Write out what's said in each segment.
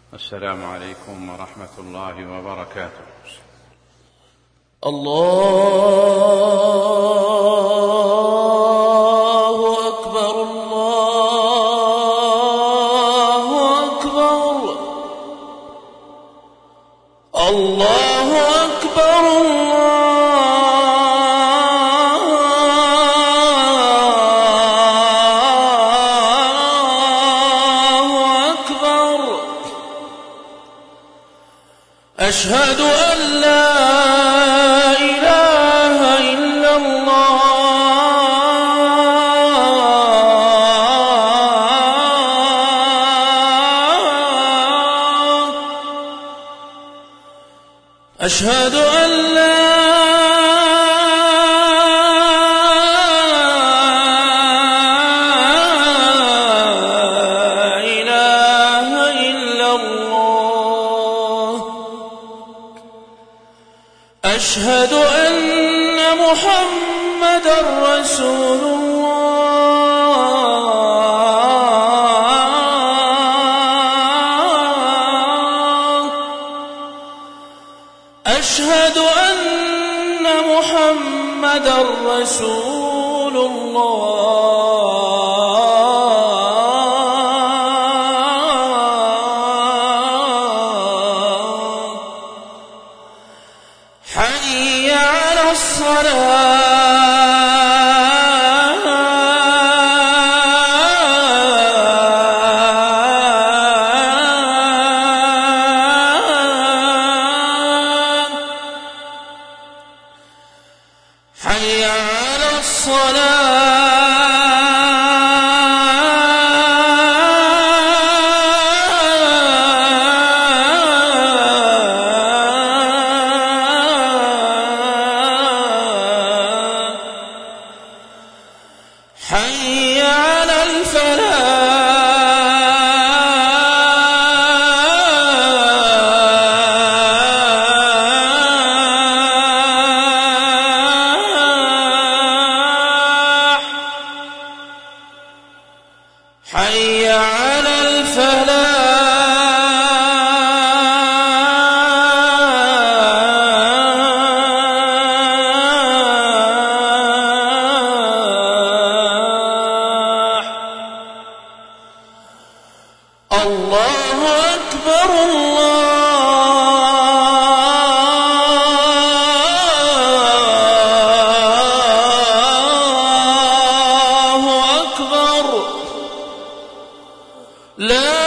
السلام عليكم ورحمة الله وبركاته. الله أكبر الله أكبر الله أكبر الله أكبر. أشهد أن لا إله إلا الله أشهد أن لا إله إلا الله. أشهد أن محمدًا رسول الله. أشهد أن محمدًا رسول الله. حي على الصلاة حي على الصلاة حي على الفلاح حي على الفلاح. الله أكبر الله أكبر. لا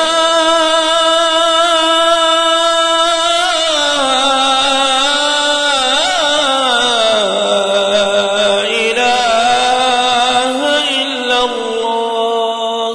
إله إلا الله.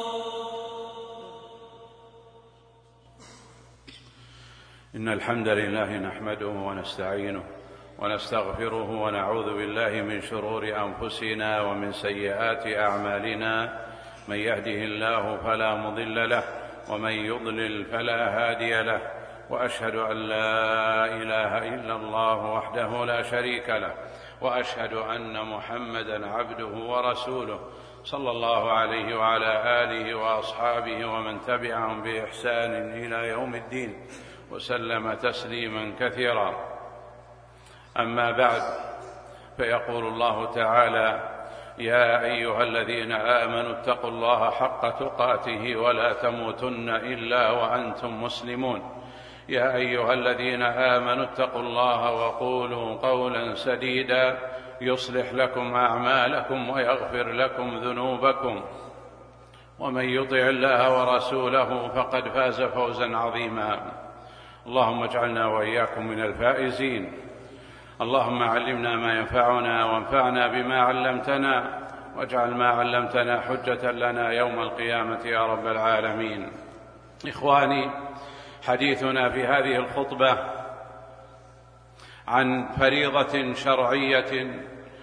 إن الحمد لله نحمده ونستعينه ونستغفره ونعوذ بالله من شرور أنفسنا ومن سيئات أعمالنا. من يهده الله فلا مضل له ومن يضلل فلا هادي له، وأشهد أن لا إله إلا الله وحده لا شريك له، وأشهد أن محمدًا عبده ورسوله صلى الله عليه وعلى آله وأصحابه ومن تبعهم بإحسان إلى يوم الدين، وسلم تسليما كثيرا. أما بعد، فيقول الله تعالى: يا أيها الذين آمنوا اتقوا الله حق تقاته ولا تموتن إلا وأنتم مسلمون. يا أيها الذين آمنوا اتقوا الله وقولوا قولا سديدا يصلح لكم أعمالكم ويغفر لكم ذنوبكم، ومن يطع الله ورسوله فقد فاز فوزا عظيما. اللهم اجعلنا وإياكم من الفائزين. اللهم علمنا ما ينفعنا وانفعنا بما علمتنا، واجعل ما علمتنا حجة لنا يوم القيامة يا رب العالمين. إخواني، حديثنا في هذه الخطبة عن فريضة شرعية،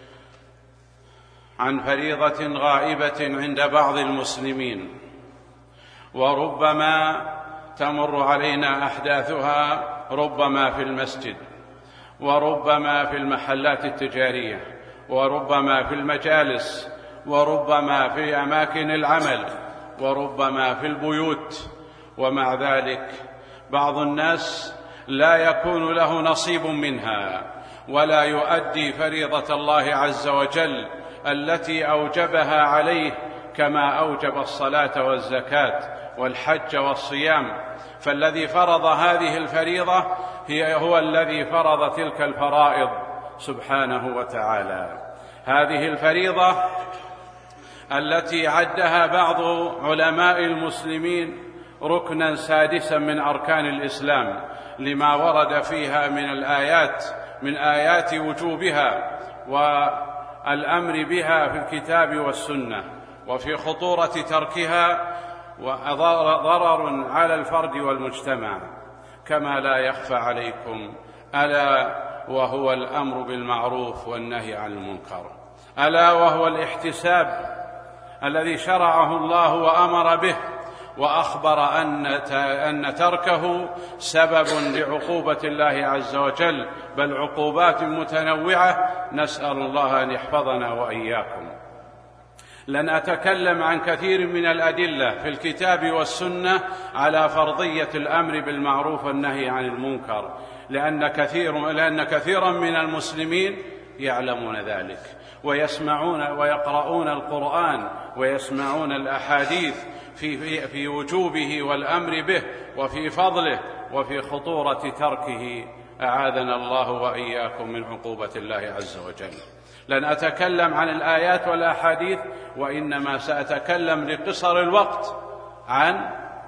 عن فريضة غائبة عند بعض المسلمين، وربما تمر علينا أحداثها ربما في المسجد، وربما في المحلات التجارية، وربما في المجالس، وربما في أماكن العمل، وربما في البيوت، ومع ذلك بعض الناس لا يكون له نصيب منها ولا يؤدي فريضة الله عز وجل التي أوجبها عليه كما أوجب الصلاة والزكاة والحج والصيام. فالذي فرض هذه الفريضة هو الذي فرض تلك الفرائض سبحانه وتعالى. هذه الفريضة التي عدها بعض علماء المسلمين ركنا سادسا من أركان الإسلام لما ورد فيها من آيات وجوبها والأمر بها في الكتاب والسنة، وفي خطورة تركها وضرر على الفرد والمجتمع، كما لا يخفى عليكم ألا وهو الأمر بالمعروف والنهي عن المنكر، ألا وهو الاحتساب الذي شرعه الله وأمر به وأخبر أن تركه سبب لعقوبة الله عز وجل، بل عقوبات متنوعة، نسأل الله أن يحفظنا وإياكم. لن أتكلم عن كثير من الأدلة في الكتاب والسنة على فرضية الأمر بالمعروف والنهي عن المنكر، لأن كثيرا من المسلمين يعلمون ذلك ويسمعون ويقرؤون القرآن ويسمعون الأحاديث في وجوبه والأمر به وفي فضله وفي خطورة تركه، أعاذنا الله وإياكم من عقوبة الله عز وجل. لن أتكلم عن الآيات والأحاديث، وإنما سأتكلم لقصر الوقت عن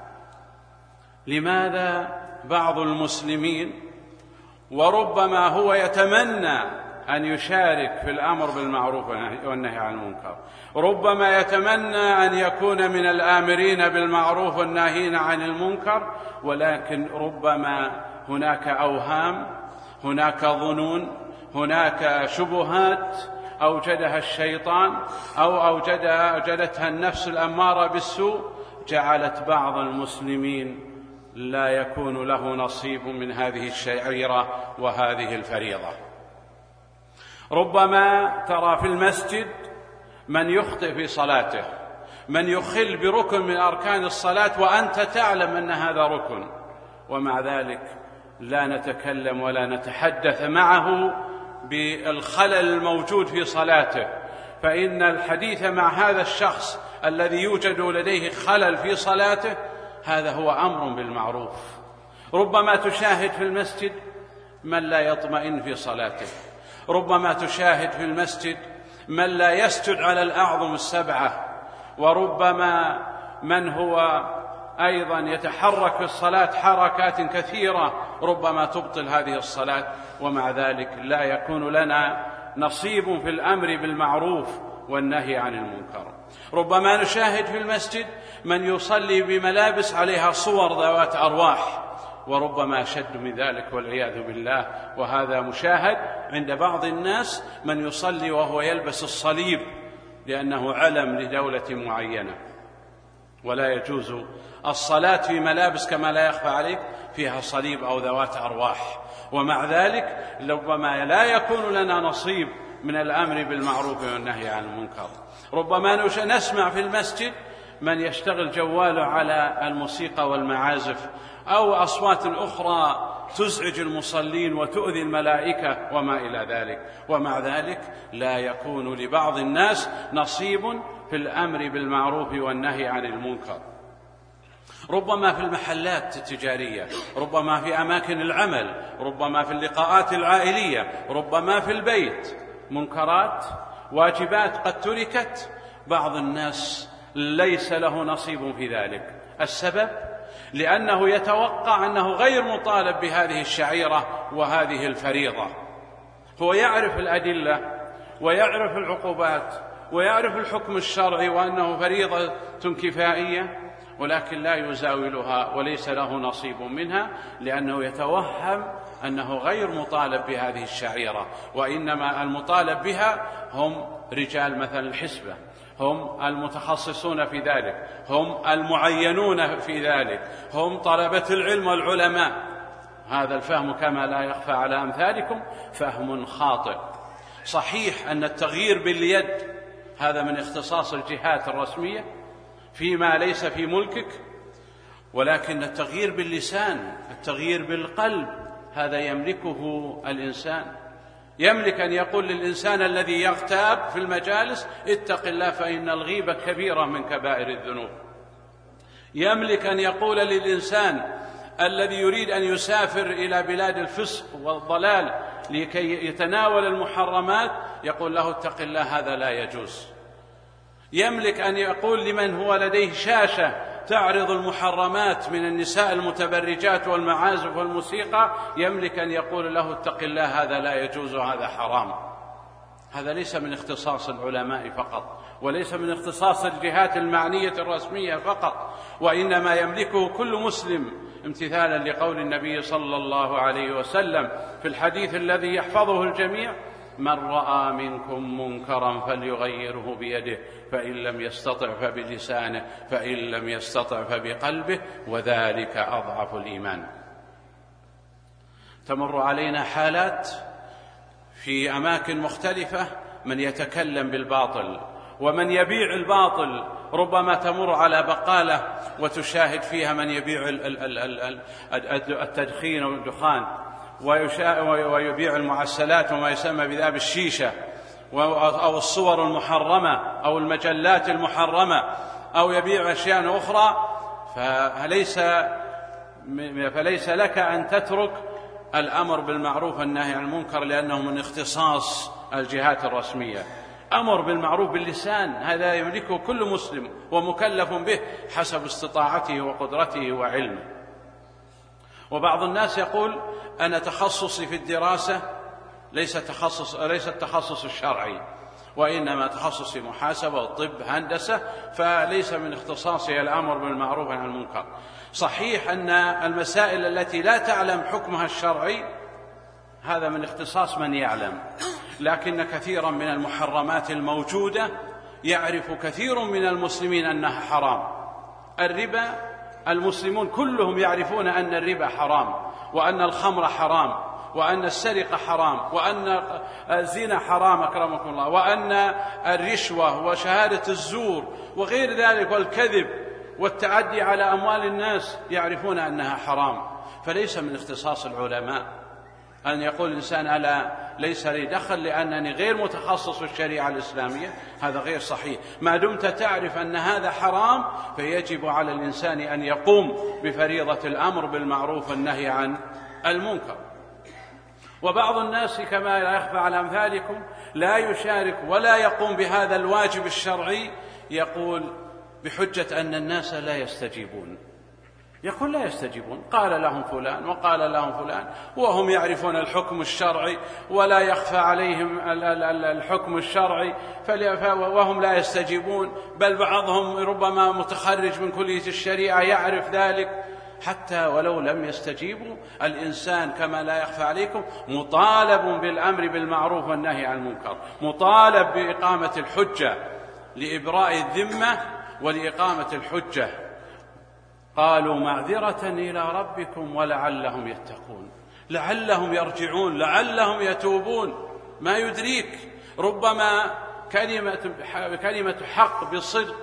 لماذا بعض المسلمين وربما هو يتمنى أن يشارك في الأمر بالمعروف والنهي عن المنكر، ربما يتمنى أن يكون من الآمرين بالمعروف والناهين عن المنكر، ولكن ربما هناك أوهام، هناك ظنون، هناك شبهات أوجدها الشيطان أو أوجدتها النفس الأمارة بالسوء، جعلت بعض المسلمين لا يكون له نصيب من هذه الشعيرة وهذه الفريضة. ربما ترى في المسجد من يخطئ في صلاته، من يخل بركن من أركان الصلاة وأنت تعلم أن هذا ركن، ومع ذلك لا نتكلم ولا نتحدث معه بالخلل الموجود في صلاته، فإن الحديث مع هذا الشخص الذي يوجد لديه خلل في صلاته هذا هو أمر بالمعروف. ربما تشاهد في المسجد من لا يطمئن في صلاته، ربما تشاهد في المسجد من لا يسجد على الأعظم السبعة، وربما من هو أيضا يتحرك في الصلاة حركات كثيرة ربما تبطل هذه الصلاة، ومع ذلك لا يكون لنا نصيب في الأمر بالمعروف والنهي عن المنكر. ربما نشاهد في المسجد من يصلي بملابس عليها صور ذوات أرواح، وربما أشد من ذلك والعياذ بالله، وهذا مشاهد عند بعض الناس من يصلي وهو يلبس الصليب لأنه علم لدولة معينة، ولا يجوز الصلاة في ملابس كما لا يخفى عليك فيها صليب أو ذوات أرواح، ومع ذلك ربما لا يكون لنا نصيب من الأمر بالمعروف والنهي عن المنكر. ربما نسمع في المسجد من يشتغل جواله على الموسيقى والمعازف أو أصوات أخرى تزعج المصلين وتؤذي الملائكة وما إلى ذلك، ومع ذلك لا يكون لبعض الناس نصيب في الأمر بالمعروف والنهي عن المنكر. ربما في المحلات التجارية، ربما في أماكن العمل، ربما في اللقاءات العائلية، ربما في البيت، منكرات واجبات قد تركت، بعض الناس ليس له نصيب في ذلك. السبب لأنه يتوقع أنه غير مطالب بهذه الشعيرة وهذه الفريضة، هو يعرف الأدلة ويعرف العقوبات ويعرف الحكم الشرعي وأنه فريضة كفائية، ولكن لا يزاولها وليس له نصيب منها، لأنه يتوهم أنه غير مطالب بهذه الشعيرة، وإنما المطالب بها هم رجال مثلا الحسبة، هم المتخصصون في ذلك، هم المعينون في ذلك، هم طلبة العلم والعلماء. هذا الفهم كما لا يخفى على أمثالكم فهم خاطئ. صحيح أن التغيير باليد هذا من اختصاص الجهات الرسمية فيما ليس في ملكك، ولكن التغيير باللسان، التغيير بالقلب، هذا يملكه الإنسان. يملك أن يقول للإنسان الذي يغتاب في المجالس: اتق الله فإن الغيبة كبيرة من كبائر الذنوب. يملك أن يقول للإنسان الذي يريد أن يسافر إلى بلاد الفسق والضلال لكي يتناول المحرمات، يقول له: اتق الله هذا لا يجوز. يملك أن يقول لمن هو لديه شاشة تعرض المحرمات من النساء المتبرجات والمعازف والموسيقى، يملك أن يقول له: اتق الله هذا لا يجوز وهذا حرام. هذا ليس من اختصاص العلماء فقط، وليس من اختصاص الجهات المعنية الرسمية فقط، وإنما يملكه كل مسلم، امتثالا لقول النبي صلى الله عليه وسلم في الحديث الذي يحفظه الجميع: من رأى منكم منكرا فليغيره بيده، فإن لم يستطع فبلسانه، فإن لم يستطع فبقلبه، وذلك أضعف الإيمان. تمر علينا حالات في أماكن مختلفة من يتكلم بالباطل ومن يبيع الباطل. ربما تمر على بقالة وتشاهد فيها من يبيع التدخين والدخان، ويبيع المعسلات وما يسمى بذاب الشيشة، أو الصور المحرمة أو المجلات المحرمة، أو يبيع أشياء أخرى. فليس لك أن تترك الأمر بالمعروف والنهي عن المنكر، لأنه من اختصاص الجهات الرسمية. أمر بالمعروف باللسان، هذا يملكه كل مسلم ومكلف به حسب استطاعته وقدرته وعلمه. وبعض الناس يقول: أنا تخصصي في الدراسة ليس التخصص الشرعي، وإنما تخصصي محاسبة وطب هندسة، فليس من اختصاصي الأمر بالمعروف عن المنكر. صحيح أن المسائل التي لا تعلم حكمها الشرعي هذا من اختصاص من يعلم، لكن كثيرا من المحرمات الموجودة يعرف كثير من المسلمين أنها حرام. الربا، المسلمون كلهم يعرفون أن الربا حرام، وأن الخمر حرام، وأن السرقة حرام، وأن الزنا حرام أكرمكم الله، وأن الرشوة وشهادة الزور وغير ذلك والكذب والتعدي على أموال الناس يعرفون أنها حرام. فليس من اختصاص العلماء أن يقول الإنسان: ألا ليس لي دخل لأنني غير متخصص في الشريعة الإسلامية. هذا غير صحيح. ما دمت تعرف أن هذا حرام فيجب على الإنسان أن يقوم بفريضة الأمر بالمعروف والنهي عن المنكر. وبعض الناس كما لا يخفى على أمثالكم لا يشارك ولا يقوم بهذا الواجب الشرعي، يقول بحجة أن الناس لا يستجيبون. يقول لا يستجيبون، قال لهم فلان وقال لهم فلان، وهم يعرفون الحكم الشرعي ولا يخفى عليهم الحكم الشرعي، وهم لا يستجيبون، بل بعضهم ربما متخرج من كلية الشريعة يعرف ذلك. حتى ولو لم يستجيبوا، الإنسان كما لا يخفى عليكم مطالب بالأمر بالمعروف والنهي عن المنكر، مطالب بإقامة الحجة لإبراء الذمة ولإقامة الحجة. قالوا معذرة إلى ربكم ولعلهم يتقون، لعلهم يرجعون، لعلهم يتوبون. ما يدريك، ربما كلمة حق بصدق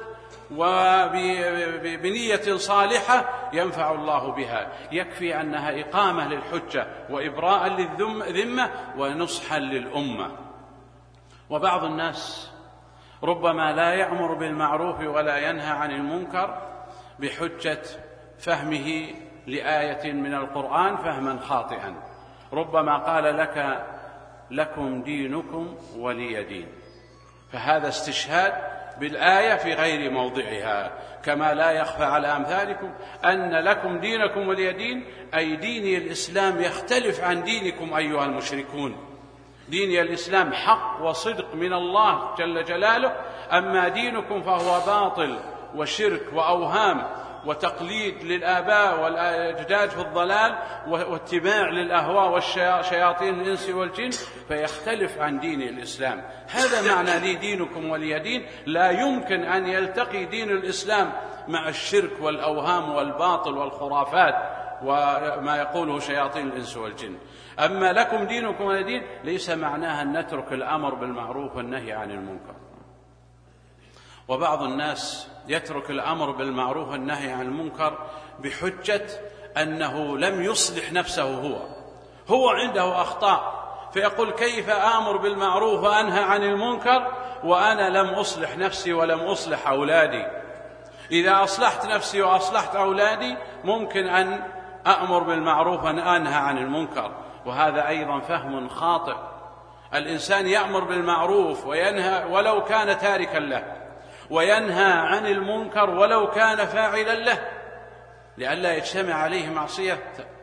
وبنية صالحة ينفع الله بها، يكفي أنها إقامة للحجة وإبراء للذمة ونصحا للأمة. وبعض الناس ربما لا يأمر بالمعروف ولا ينهى عن المنكر بحجة فهمه لآية من القرآن فهما خاطئا. ربما قال لكم دينكم ولي دين، فهذا استشهاد بالآية في غير موضعها. كما لا يخفى على أمثالكم أن لكم دينكم ولي دين، أي ديني الإسلام يختلف عن دينكم أيها المشركون. ديني الإسلام حق وصدق من الله جل جلاله، أما دينكم فهو باطل وشرك وأوهام وتقليد للآباء والأجداد في الضلال واتباع للأهواء والشياطين الإنس والجن، فيختلف عن دين الإسلام. هذا معنى لي دينكم ولي دين. لا يمكن أن يلتقي دين الإسلام مع الشرك والأوهام والباطل والخرافات وما يقوله شياطين الإنس والجن. أما لكم دينكم ولي دين ليس معناها أن نترك الأمر بالمعروف والنهي عن المنكر. وبعض الناس يترك الأمر بالمعروف والنهي عن المنكر بحجة أنه لم يصلح نفسه، هو عنده أخطاء، فيقول كيف آمر بالمعروف وأنهى عن المنكر وأنا لم أصلح نفسي ولم أصلح أولادي؟ إذا أصلحت نفسي وأصلحت أولادي ممكن أن أأمر بالمعروف وأنهى عن المنكر. وهذا أيضا فهم خاطئ. الإنسان يأمر بالمعروف وينهى ولو كان تاركا له، وينهى عن المنكر ولو كان فاعلا له، لئلا يجتمع عليه معصية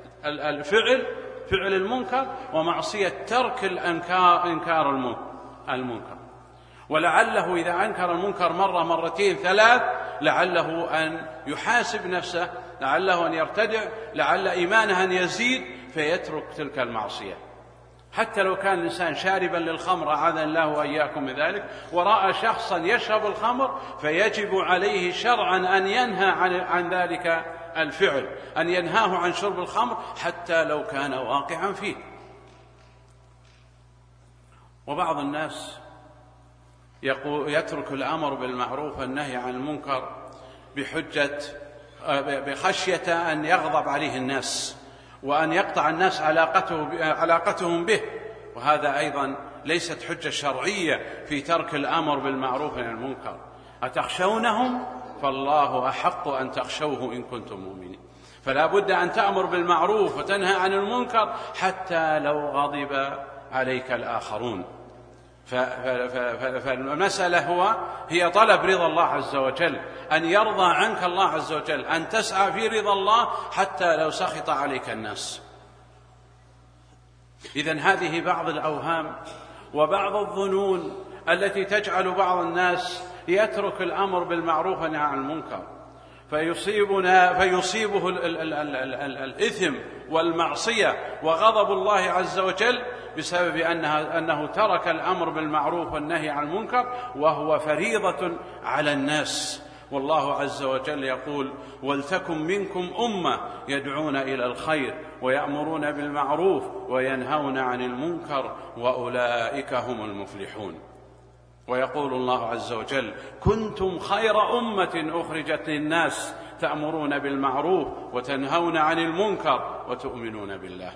فعل المنكر ومعصية ترك إنكار المنكر. ولعله إذا أنكر المنكر مرة مرتين ثلاث لعله أن يحاسب نفسه، لعله أن يرتدع، لعل إيمانه أن يزيد فيترك تلك المعصية. حتى لو كان الإنسان شاربا للخمر أعاذنا الله وإياكم من ذلك، ورأى شخصا يشرب الخمر، فيجب عليه شرعا أن ينهى عن ذلك الفعل، أن ينهاه عن شرب الخمر حتى لو كان واقعا فيه. وبعض الناس يترك الأمر بالمعروف والنهي عن المنكر بخشية أن يغضب عليه الناس وأن يقطع الناس علاقتهم به، وهذا أيضا ليست حجة شرعية في ترك الأمر بالمعروف والنهي عن المنكر. أتخشونهم؟ فالله أحق أن تخشوه إن كنتم مؤمنين. فلا بد أن تأمر بالمعروف وتنهى عن المنكر حتى لو غضب عليك الآخرون. فالمسألة هي طلب رضا الله عز وجل، أن يرضى عنك الله عز وجل، أن تسعى في رضا الله حتى لو سخط عليك الناس. إذن هذه بعض الأوهام وبعض الظنون التي تجعل بعض الناس يترك الأمر بالمعروف والنهي عن المنكر فيصيبه الإثم والمعصية وغضب الله عز وجل بسبب أنه ترك الأمر بالمعروف والنهي عن المنكر، وهو فريضة على الناس. والله عز وجل يقول: ولتكن منكم أمة يدعون إلى الخير ويأمرون بالمعروف وينهون عن المنكر وأولئك هم المفلحون. ويقول الله عز وجل: كنتم خير أمة أخرجت للناس تأمرون بالمعروف وتنهون عن المنكر وتؤمنون بالله.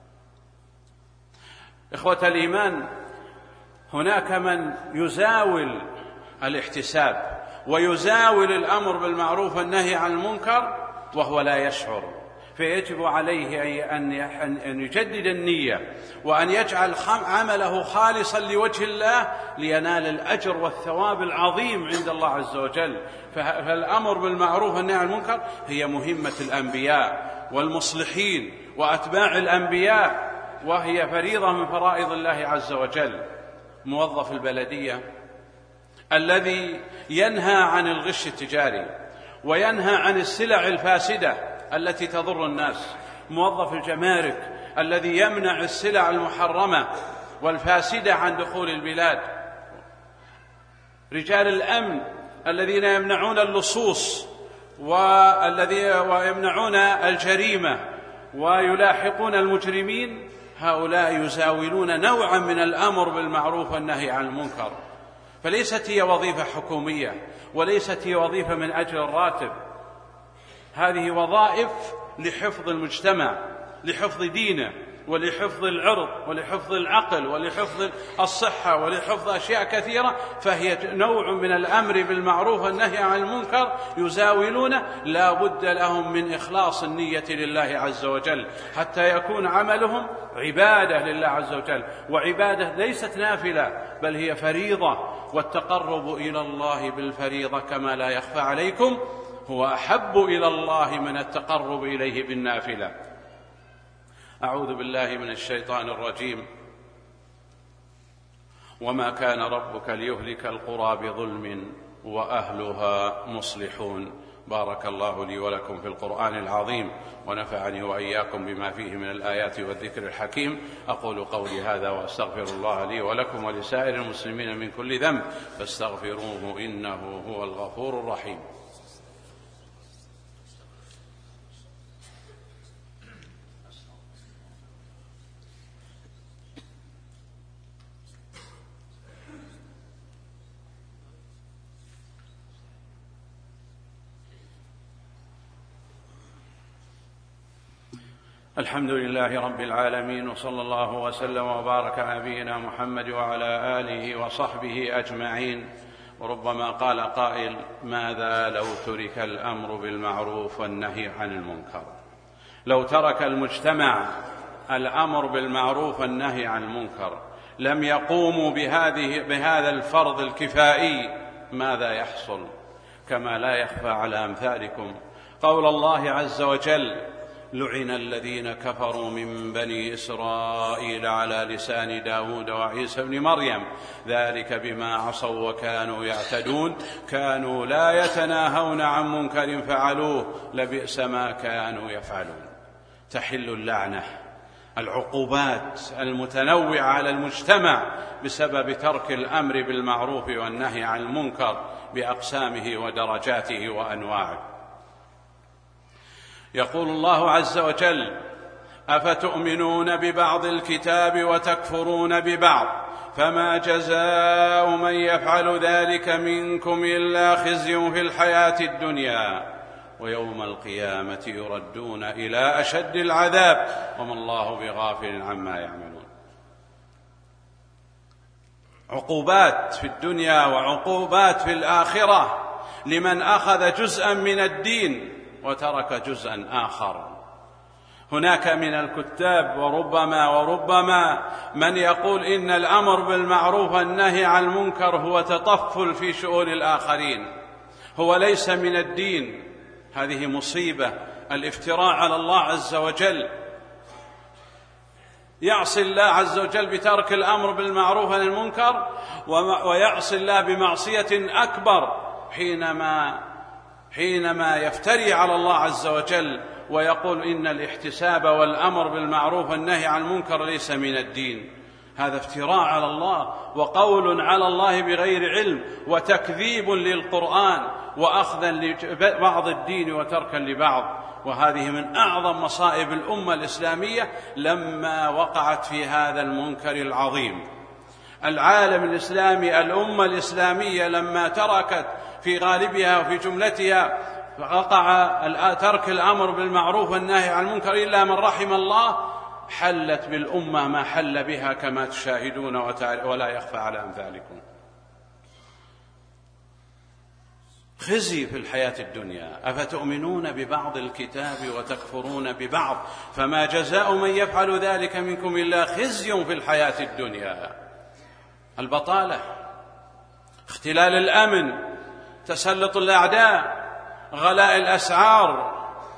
إخوة الإيمان، هناك من يزاول الاحتساب ويزاول الأمر بالمعروف والنهي عن المنكر وهو لا يشعر، فيجب عليه أن يجدد النية وأن يجعل عمله خالصا لوجه الله لينال الأجر والثواب العظيم عند الله عز وجل. فالأمر بالمعروف والنهي عن المنكر هي مهمة الأنبياء والمصلحين وأتباع الأنبياء، وهي فريضة من فرائض الله عز وجل. موظف البلدية الذي ينهى عن الغش التجاري وينهى عن السلع الفاسدة التي تضر الناس، موظف الجمارك الذي يمنع السلع المحرمة والفاسدة عن دخول البلاد، رجال الأمن الذين يمنعون اللصوص ويمنعون الجريمة ويلاحقون المجرمين، هؤلاء يزاولون نوعا من الأمر بالمعروف والنهي عن المنكر. فليست هي وظيفة حكومية وليست هي وظيفة من أجل الراتب، هذه وظائف لحفظ المجتمع، لحفظ دينه ولحفظ العرض ولحفظ العقل ولحفظ الصحة ولحفظ أشياء كثيرة، فهي نوع من الأمر بالمعروف والنهي عن المنكر يزاولونه. لا بد لهم من إخلاص النية لله عز وجل حتى يكون عملهم عبادة لله عز وجل، وعبادة ليست نافلة بل هي فريضة، والتقرب إلى الله بالفريضة كما لا يخفى عليكم هو أحب إلى الله من التقرب إليه بالنافلة. أعوذ بالله من الشيطان الرجيم. وما كان ربك ليهلك القرى بظلم وأهلها مصلحون. بارك الله لي ولكم في القرآن العظيم، ونفعني وإياكم بما فيه من الآيات والذكر الحكيم. أقول قولي هذا وأستغفر الله لي ولكم ولسائر المسلمين من كل ذنب فاستغفروه إنه هو الغفور الرحيم. الحمد لله رب العالمين، وصلى الله وسلم وبارك على نبينا محمد وعلى آله وصحبه أجمعين. وربما قال قائل: ماذا لو ترك الأمر بالمعروف والنهي عن المنكر؟ لو ترك المجتمع الأمر بالمعروف والنهي عن المنكر، لم يقوموا بهذا الفرض الكفائي، ماذا يحصل؟ كما لا يخفى على أمثالكم قول الله عز وجل: لعن الذين كفروا من بني إسرائيل على لسان داود وعيسى بن مريم ذلك بما عصوا وكانوا يعتدون كانوا لا يتناهون عن منكر فعلوه لبئس ما كانوا يفعلون. تحل اللعنة، العقوبات المتنوعة على المجتمع بسبب ترك الأمر بالمعروف والنهي عن المنكر بأقسامه ودرجاته وأنواعه. يقول الله عز وجل: أفتؤمنون ببعض الكتاب وتكفرون ببعض فما جزاء من يفعل ذلك منكم إلا خزي في الحياة الدنيا ويوم القيامة يردون إلى أشد العذاب وما الله بغافل عما يعملون. عقوبات في الدنيا وعقوبات في الآخرة لمن أخذ جزءا من الدين وترك جزءا آخر. هناك من الكتاب وربما من يقول إن الأمر بالمعروف والنهي عن المنكر هو تطفل في شؤون الآخرين، هو ليس من الدين. هذه مصيبة، الافتراء على الله عز وجل. يعصي الله عز وجل بترك الأمر بالمعروف عن المنكر، ويعصي الله بمعصية أكبر حينما يفتري على الله عز وجل ويقول إن الاحتساب والأمر بالمعروف والنهي عن المنكر ليس من الدين. هذا افتراء على الله وقول على الله بغير علم وتكذيب للقرآن وأخذا لبعض الدين وتركا لبعض. وهذه من أعظم مصائب الأمة الإسلامية لما وقعت في هذا المنكر العظيم. العالم الإسلامي، الأمة الإسلامية لما تركت في غالبها وفي جملتها وقع ترك الأمر بالمعروف والنهي عن المنكر إلا من رحم الله، حلت بالأمة ما حل بها كما تشاهدون ولا يخفى على أمثالكم. خزي في الحياة الدنيا. أفتؤمنون ببعض الكتاب وتكفرون ببعض فما جزاء من يفعل ذلك منكم إلا خزي في الحياة الدنيا. البطالة، اختلال الأمن، تسلط الأعداء، غلاء الأسعار،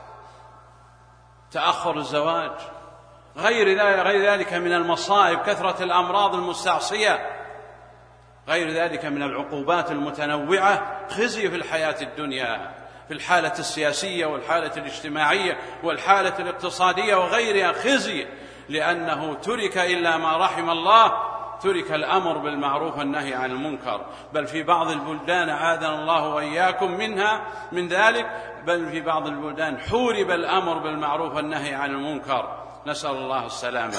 تأخر الزواج، غير ذلك من المصائب، كثرة الأمراض المستعصية، غير ذلك من العقوبات المتنوعة. خزي في الحياة الدنيا، في الحالة السياسية والحالة الاجتماعية والحالة الاقتصادية وغيرها خزي، لأنه ترك إلا ما رحم الله، ترك الأمر بالمعروف والنهي عن المنكر. بل في بعض البلدان عاذنا الله وإياكم من ذلك، بل في بعض البلدان حورب الأمر بالمعروف والنهي عن المنكر، نسأل الله السلامة.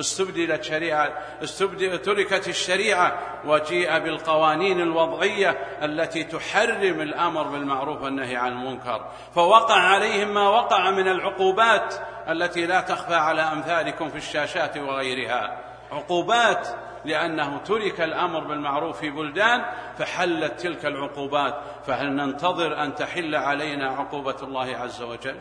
تركت الشريعة وجيء بالقوانين الوضعية التي تحرم الأمر بالمعروف والنهي عن المنكر، فوقع عليهم ما وقع من العقوبات التي لا تخفى على أمثالكم في الشاشات وغيرها. عقوبات لأنه ترك الأمر بالمعروف في بلدان فحلت تلك العقوبات. فهل ننتظر أن تحل علينا عقوبة الله عز وجل؟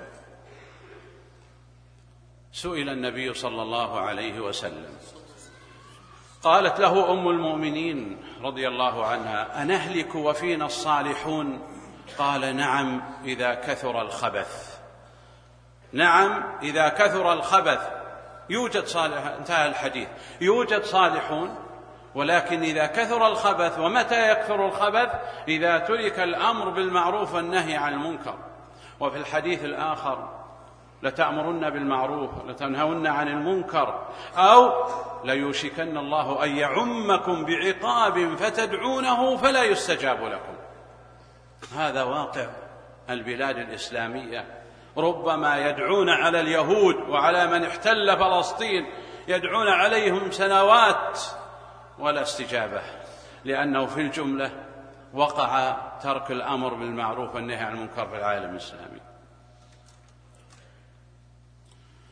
سئل النبي صلى الله عليه وسلم، قالت له أم المؤمنين رضي الله عنها: أنهلك وفينا الصالحون؟ قال: نعم إذا كثر الخبث. نعم إذا كثر الخبث. يوجد صالح، انتهى الحديث، يوجد صالحون، ولكن إذا كثر الخبث. ومتى يكثر الخبث؟ إذا ترك الأمر بالمعروف والنهي عن المنكر. وفي الحديث الآخر: لتأمرن بالمعروف لتنهون عن المنكر أو ليوشكن الله أن يعمكم بعقاب فتدعونه فلا يستجاب لكم. هذا واقع البلاد الإسلامية. ربما يدعون على اليهود وعلى من احتل فلسطين، يدعون عليهم سنوات ولا استجابة، لأنه في الجملة وقع ترك الأمر بالمعروف والنهي عن المنكر في العالم الإسلامي.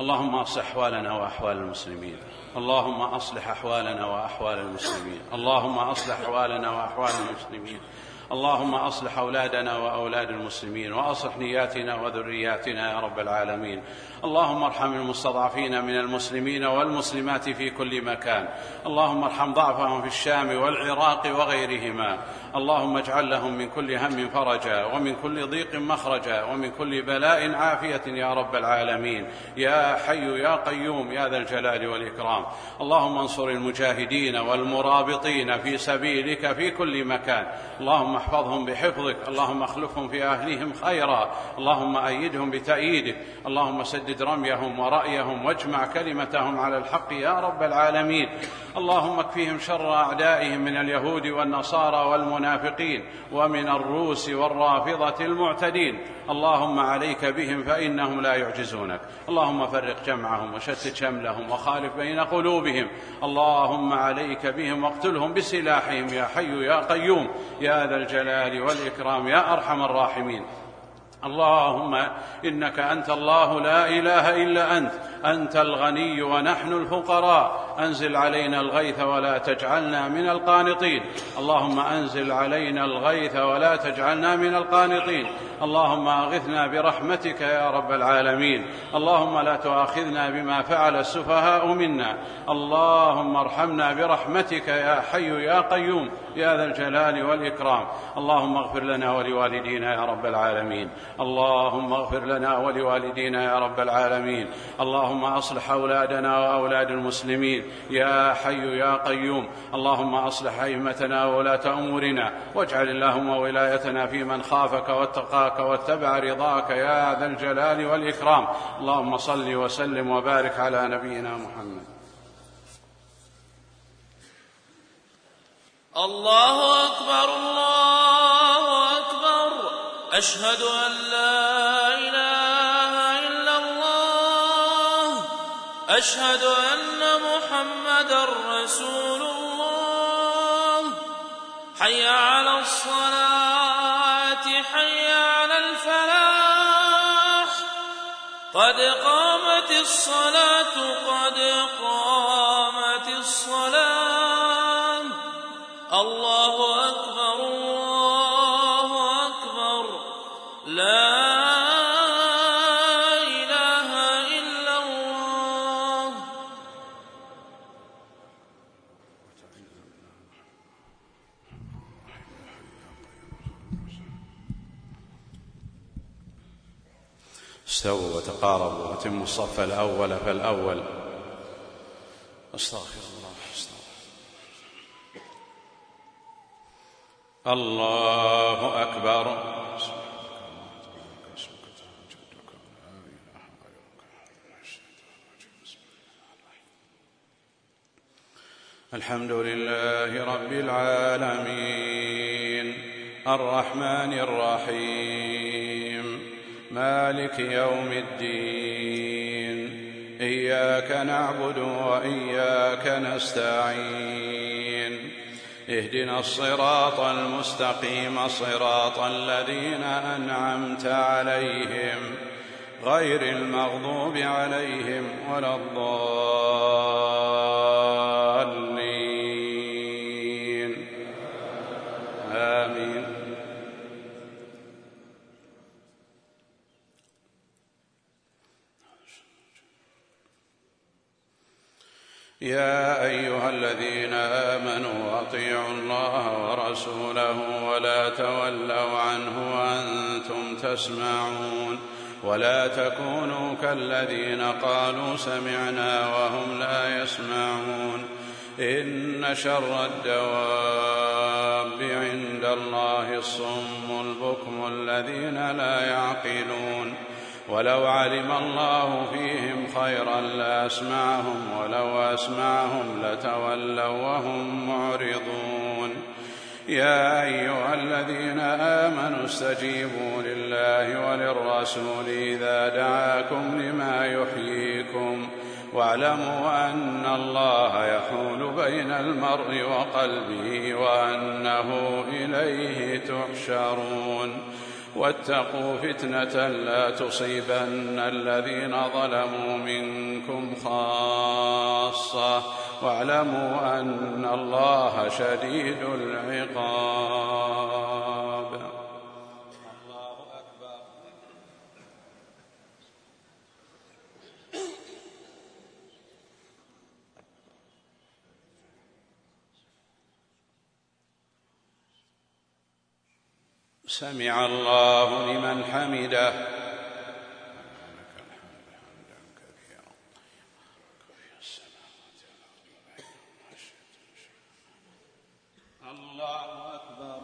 اللهم أصلح أحوالنا وأحوال المسلمين، اللهم أصلح أحوالنا وأحوال المسلمين، اللهم أصلح أحوالنا وأحوال المسلمين، اللهم أصلح أولادنا وأولاد المسلمين، وأصلح نياتنا وذرياتنا يا رب العالمين. اللهم ارحم المستضعفين من المسلمين والمسلمات في كل مكان، اللهم ارحم ضعفهم في الشام والعراق وغيرهما، اللهم اجعل لهم من كل هم فرجا، ومن كل ضيق مخرجا، ومن كل بلاء عافية يا رب العالمين، يا حي يا قيوم يا ذا الجلال والإكرام. اللهم انصر المجاهدين والمرابطين في سبيلك في كل مكان، اللهم احفظهم بحفظك، اللهم اخلفهم في أهلهم خيرا، اللهم أيدهم بتأييدك، اللهم سدد رميهم ورأيهم واجمع كلمتهم على الحق يا رب العالمين. اللهم اكفيهم شر أعدائهم من اليهود والنصارى والمنافقين ومن الروس والرافضة المعتدين، اللهم عليك بهم فإنهم لا يعجزونك. اللهم فرق جمعهم وشتت شملهم وخالف بين قلوبهم، اللهم عليك بهم واقتلهم بسلاحهم يا حي يا قيوم يا ذا الجلال والإكرام يا أرحم الراحمين. اللهم إنك أنت الله لا إله إلا أنت الغني ونحن الفقراء، أنزل علينا الغيث ولا تجعلنا من القانطين، اللهم أنزل علينا الغيث ولا تجعلنا من القانطين، اللهم أغثنا برحمتك يا رب العالمين، اللهم لا تؤاخذنا بما فعل السفهاء منا، اللهم ارحمنا برحمتك يا حي يا قيوم يا ذا الجلال والإكرام. اللهم اغفر لنا ولوالدينا يا رب العالمين، اللهم اغفر لنا ولوالدينا يا رب العالمين، اللهم أصلح أولادنا وأولاد المسلمين يا حي يا قيوم، اللهم أصلح أئمتنا وولاة أمورنا، واجعل اللهم ولايتنا في من خافك واتقاك واتبع رضاك يا ذا الجلال والإكرام. اللهم صل وسلم وبارك على نبينا محمد. الله أكبر الله أكبر، أشهد أن لا إله إلا الله، أشهد أن محمدًا رسول الله. حي على الصلاة حي على الفلاح، قد قامت الصلاة قد قامت الصلاة. الله أكبر الله أكبر، لا إله إلا الله. استووا وتقاربوا وأتموا الصف الأول فالأول. استغفر الله. الله أكبر. الحمد لله رب العالمين، الرحمن الرحيم، مالك يوم الدين، إياك نعبد وإياك نستعين، اهدنا الصراط المستقيم صراط الذين أنعمت عليهم غير المغضوب عليهم ولا الضالين، آمين. يا أيها الذين آمنوا أطيعوا الله ورسوله ولا تولوا عنه وأنتم تسمعون، ولا تكونوا كالذين قالوا سمعنا وهم لا يسمعون. إن شر الدواب عند الله الصم البكم الذين لا يعقلون. ولو علم الله فيهم خيرا لأسمعهم، ولو أسمعهم لتولوا وهم معرضون. يا أيها الذين آمنوا استجيبوا لله وللرسول إذا دعاكم لما يحييكم، واعلموا أن الله يحول بين المرء وقلبه وأنه إليه تحشرون. واتقوا فتنة لا تصيبن الذين ظلموا منكم خاصة واعلموا أن الله شديد العقاب. الله أكبر. سمع الله لمن حمده. الله أكبر.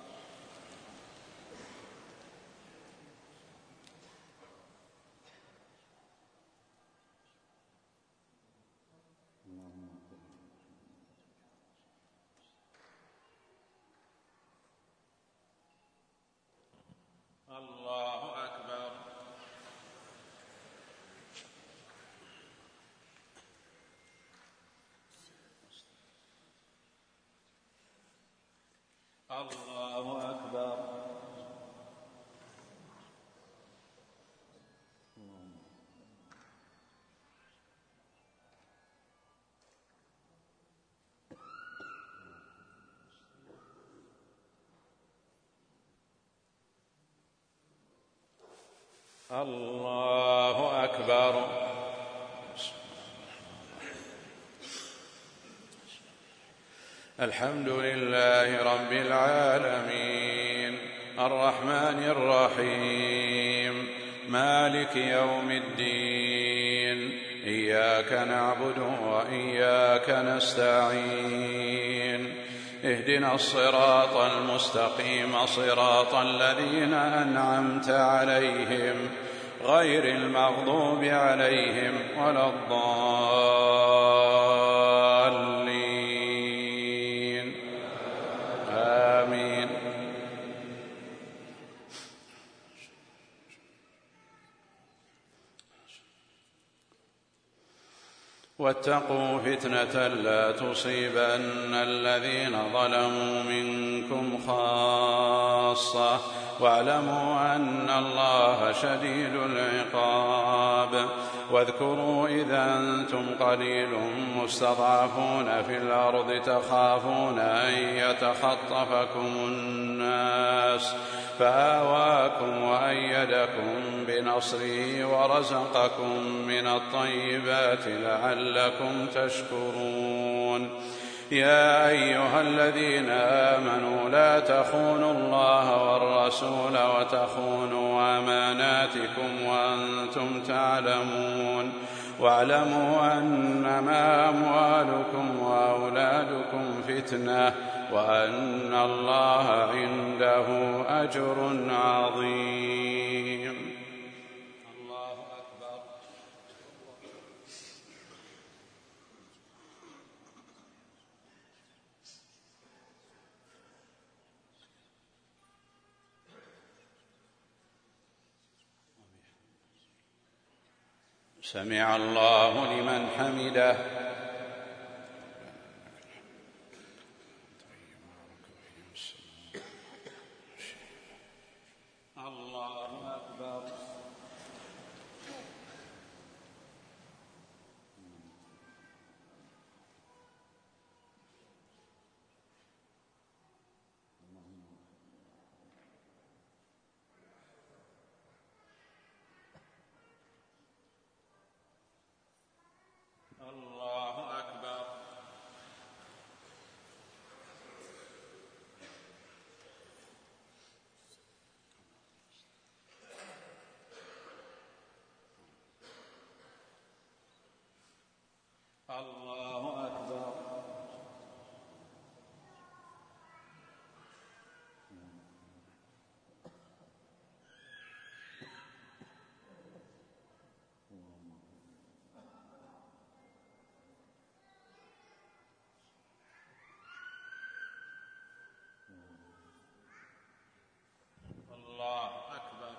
الله أكبر. الله أكبر. الله أكبر. الحمد لله رب العالمين الرحمن الرحيم مالك يوم الدين إياك نعبد وإياك نستعين اهدنا الصراط المستقيم صراط الذين أنعمت عليهم غير المغضوب عليهم ولا الضالين آمين. واتقوا فتنة لا تصيبن الذين ظلموا منكم خاصة واعلموا أن الله شديد العقاب. واذكروا إذا أنتم قليل مستضعفون في الأرض تخافون أن يتخطفكم الناس فآواكم وأيدكم بنصره ورزقكم من الطيبات لعلكم تشكرون. يا أيها الذين آمنوا لا تخونوا الله والرسول وتخونوا أماناتكم وأنتم تعلمون واعلموا أنما أموالكم وأولادكم فتنة وأن الله عنده أجر عظيم. الله أكبر. سمع الله لمن حمده. الله أكبر. الله أكبر. الله أكبر. الله أكبر.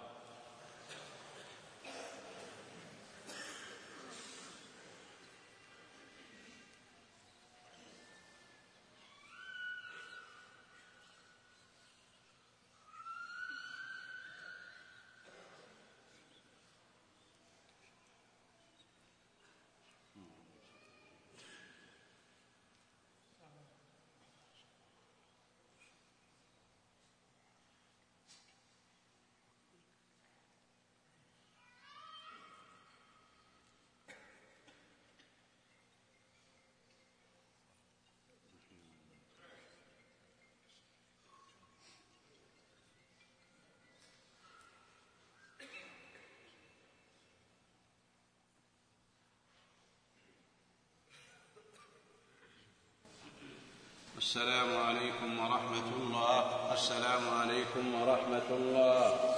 السلام عليكم ورحمة الله. السلام عليكم ورحمة الله.